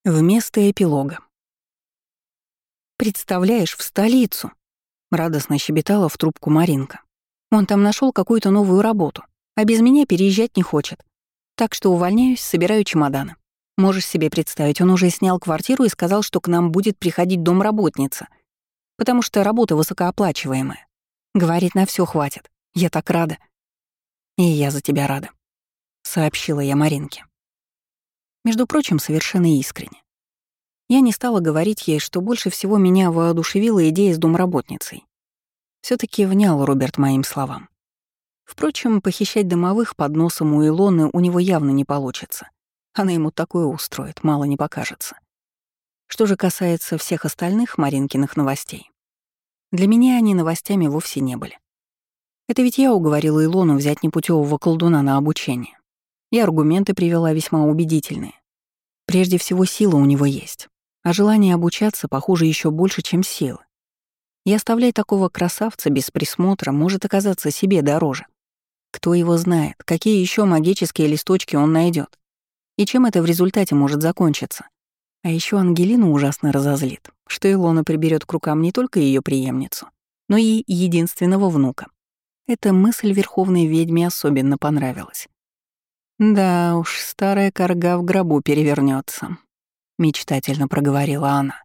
Вместо эпилога. «Представляешь, в столицу!» — радостно щебетала в трубку Маринка. «Он там нашел какую-то новую работу, а без меня переезжать не хочет. Так что увольняюсь, собираю чемоданы. Можешь себе представить, он уже снял квартиру и сказал, что к нам будет приходить домработница, потому что работа высокооплачиваемая. Говорит, на все хватит. Я так рада». «И я за тебя рада», — сообщила я Маринке. Между прочим, совершенно искренне. Я не стала говорить ей, что больше всего меня воодушевила идея с домработницей. все таки внял Роберт моим словам. Впрочем, похищать домовых под носом у Илоны у него явно не получится. Она ему такое устроит, мало не покажется. Что же касается всех остальных Маринкиных новостей, для меня они новостями вовсе не были. Это ведь я уговорила Илону взять непутевого колдуна на обучение. И аргументы привела весьма убедительные. Прежде всего, сила у него есть, а желание обучаться, похоже, еще больше, чем силы. И оставлять такого красавца без присмотра может оказаться себе дороже. Кто его знает, какие еще магические листочки он найдет, и чем это в результате может закончиться. А еще Ангелину ужасно разозлит, что Илона приберет к рукам не только ее преемницу, но и единственного внука. Эта мысль верховной ведьме особенно понравилась. «Да уж, старая корга в гробу перевернется», — мечтательно проговорила она.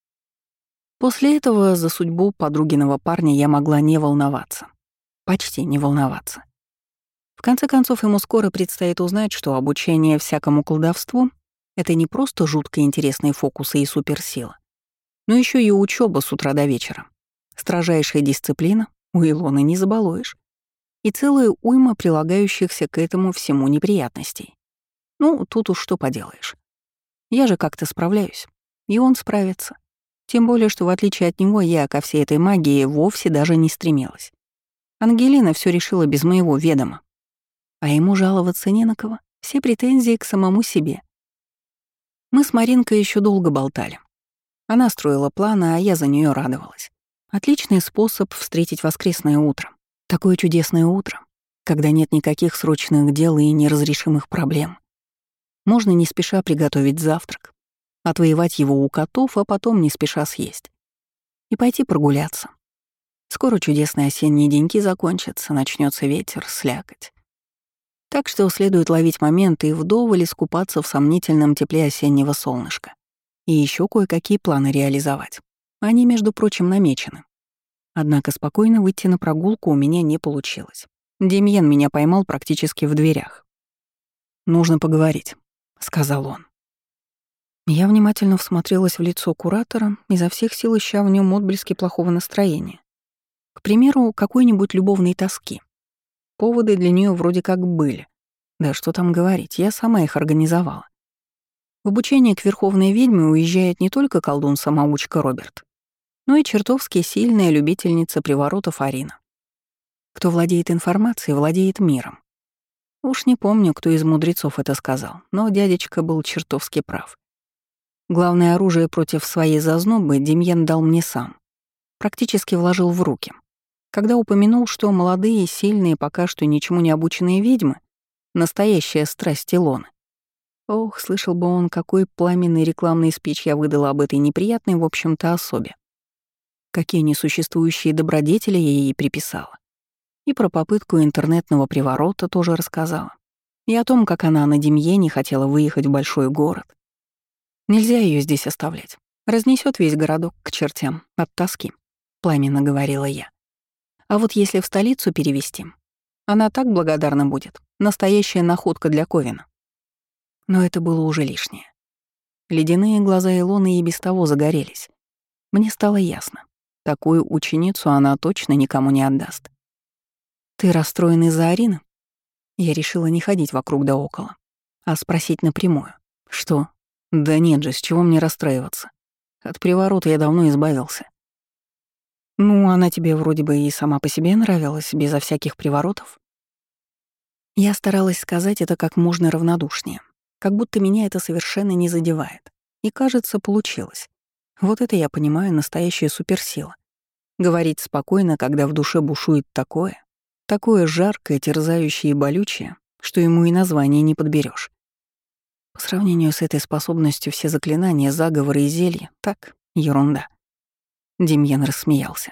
После этого за судьбу подругиного парня я могла не волноваться. Почти не волноваться. В конце концов, ему скоро предстоит узнать, что обучение всякому колдовству — это не просто жутко интересные фокусы и суперсила, но еще и учеба с утра до вечера. Строжайшая дисциплина, у Илоны не забалуешь. И целая уйма прилагающихся к этому всему неприятностей. Ну, тут уж что поделаешь. Я же как-то справляюсь, и он справится. Тем более, что в отличие от него я ко всей этой магии вовсе даже не стремилась. Ангелина все решила без моего ведома. А ему жаловаться не на кого, все претензии к самому себе. Мы с Маринкой еще долго болтали. Она строила планы, а я за нее радовалась. Отличный способ встретить воскресное утро. Такое чудесное утро, когда нет никаких срочных дел и неразрешимых проблем. Можно не спеша приготовить завтрак, отвоевать его у котов, а потом не спеша съесть. И пойти прогуляться. Скоро чудесные осенние деньки закончатся, начнется ветер, слякоть. Так что следует ловить момент и вдоволь искупаться в сомнительном тепле осеннего солнышка. И еще кое-какие планы реализовать. Они, между прочим, намечены. Однако спокойно выйти на прогулку у меня не получилось. Демьен меня поймал практически в дверях. «Нужно поговорить», — сказал он. Я внимательно всмотрелась в лицо куратора, изо всех сил ища в нем отблески плохого настроения. К примеру, какой-нибудь любовной тоски. Поводы для нее вроде как были. Да что там говорить, я сама их организовала. В обучение к верховной ведьме уезжает не только колдун-самоучка Роберт, но и чертовски сильная любительница приворотов Арина. Кто владеет информацией, владеет миром. Уж не помню, кто из мудрецов это сказал, но дядечка был чертовски прав. Главное оружие против своей зазнобы Демьен дал мне сам. Практически вложил в руки. Когда упомянул, что молодые, сильные, пока что ничему не обученные ведьмы — настоящая страсть Илоны. Ох, слышал бы он, какой пламенный рекламный спич я выдала об этой неприятной, в общем-то, особе. Какие несуществующие добродетели я ей приписала. И про попытку интернетного приворота тоже рассказала. И о том, как она на Демьене хотела выехать в большой город. Нельзя ее здесь оставлять. Разнесет весь городок к чертям от тоски, пламенно говорила я. А вот если в столицу перевести, она так благодарна будет. Настоящая находка для Ковина. Но это было уже лишнее. Ледяные глаза Илоны и без того загорелись. Мне стало ясно. Такую ученицу она точно никому не отдаст. «Ты расстроен из-за Арины?» Я решила не ходить вокруг да около, а спросить напрямую. «Что? Да нет же, с чего мне расстраиваться? От приворота я давно избавился». «Ну, она тебе вроде бы и сама по себе нравилась, безо всяких приворотов». Я старалась сказать это как можно равнодушнее, как будто меня это совершенно не задевает. И, кажется, получилось. Вот это я понимаю настоящая суперсила. Говорить спокойно, когда в душе бушует такое жаркое, терзающее и болючее, что ему и название не подберешь. По сравнению с этой способностью все заклинания, заговоры и зелья — так, ерунда. Демьян рассмеялся.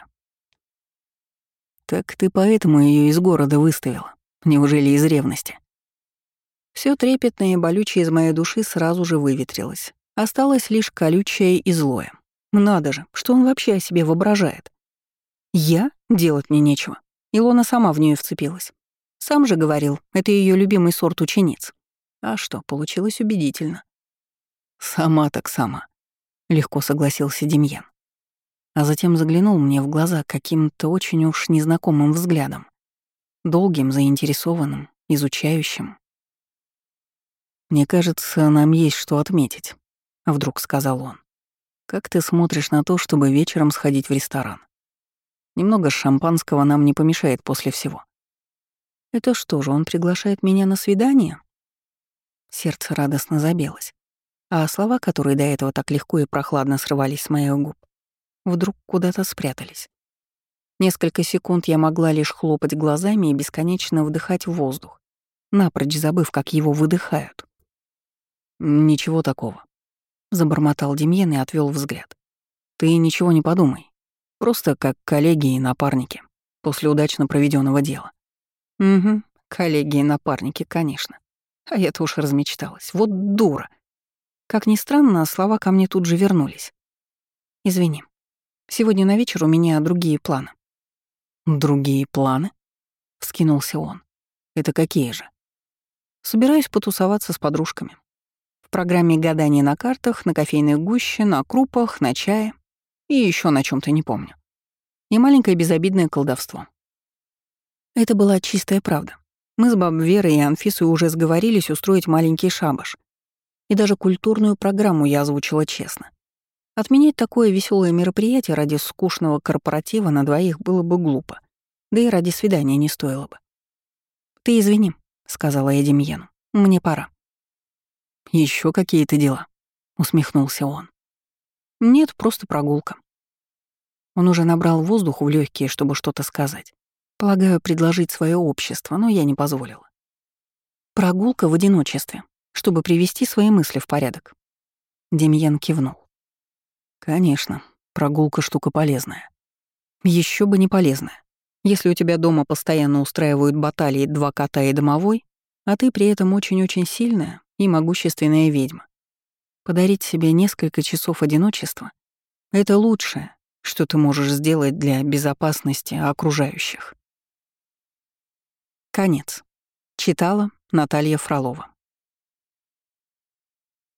«Так ты поэтому ее из города выставила? Неужели из ревности?» Все трепетное и болючее из моей души сразу же выветрилось. Осталось лишь колючее и злое. Надо же, что он вообще о себе воображает? Я? Делать мне нечего. Илона сама в нее вцепилась. Сам же говорил, это ее любимый сорт учениц. А что, получилось убедительно. «Сама так сама», — легко согласился Демьян. А затем заглянул мне в глаза каким-то очень уж незнакомым взглядом. Долгим, заинтересованным, изучающим. «Мне кажется, нам есть что отметить», — вдруг сказал он. «Как ты смотришь на то, чтобы вечером сходить в ресторан? Немного шампанского нам не помешает после всего». «Это что же, он приглашает меня на свидание?» Сердце радостно забилось, а слова, которые до этого так легко и прохладно срывались с моих губ, вдруг куда-то спрятались. Несколько секунд я могла лишь хлопать глазами и бесконечно вдыхать воздух, напрочь забыв, как его выдыхают. «Ничего такого», — забормотал Демьян и отвел взгляд. «Ты ничего не подумай. Просто как коллеги и напарники после удачно проведенного дела». «Угу, коллеги и напарники, конечно. А я-то уж размечталась. Вот дура». Как ни странно, слова ко мне тут же вернулись. «Извини, сегодня на вечер у меня другие планы». «Другие планы?» — вскинулся он. «Это какие же?» «Собираюсь потусоваться с подружками. В программе гадания на картах, на кофейной гуще, на крупах, на чае и еще на чем то не помню. И маленькое безобидное колдовство». Это была чистая правда. Мы с баб Верой и Анфисой уже сговорились устроить маленький шабаш. И даже культурную программу я озвучила честно. Отменять такое веселое мероприятие ради скучного корпоратива на двоих было бы глупо. Да и ради свидания не стоило бы. «Ты извини», — сказала я Демьяну. «Мне пора». Еще какие-то дела?» — усмехнулся он. «Нет, просто прогулка». Он уже набрал воздуху в легкие, чтобы что-то сказать. Полагаю, предложить свое общество, но я не позволила. Прогулка в одиночестве, чтобы привести свои мысли в порядок. Демьян кивнул. Конечно, прогулка штука полезная. Еще бы не полезная. Если у тебя дома постоянно устраивают баталии два кота и домовой, а ты при этом очень-очень сильная и могущественная ведьма. Подарить себе несколько часов одиночества — это лучшее, что ты можешь сделать для безопасности окружающих. Конец. Читала Наталья Фролова.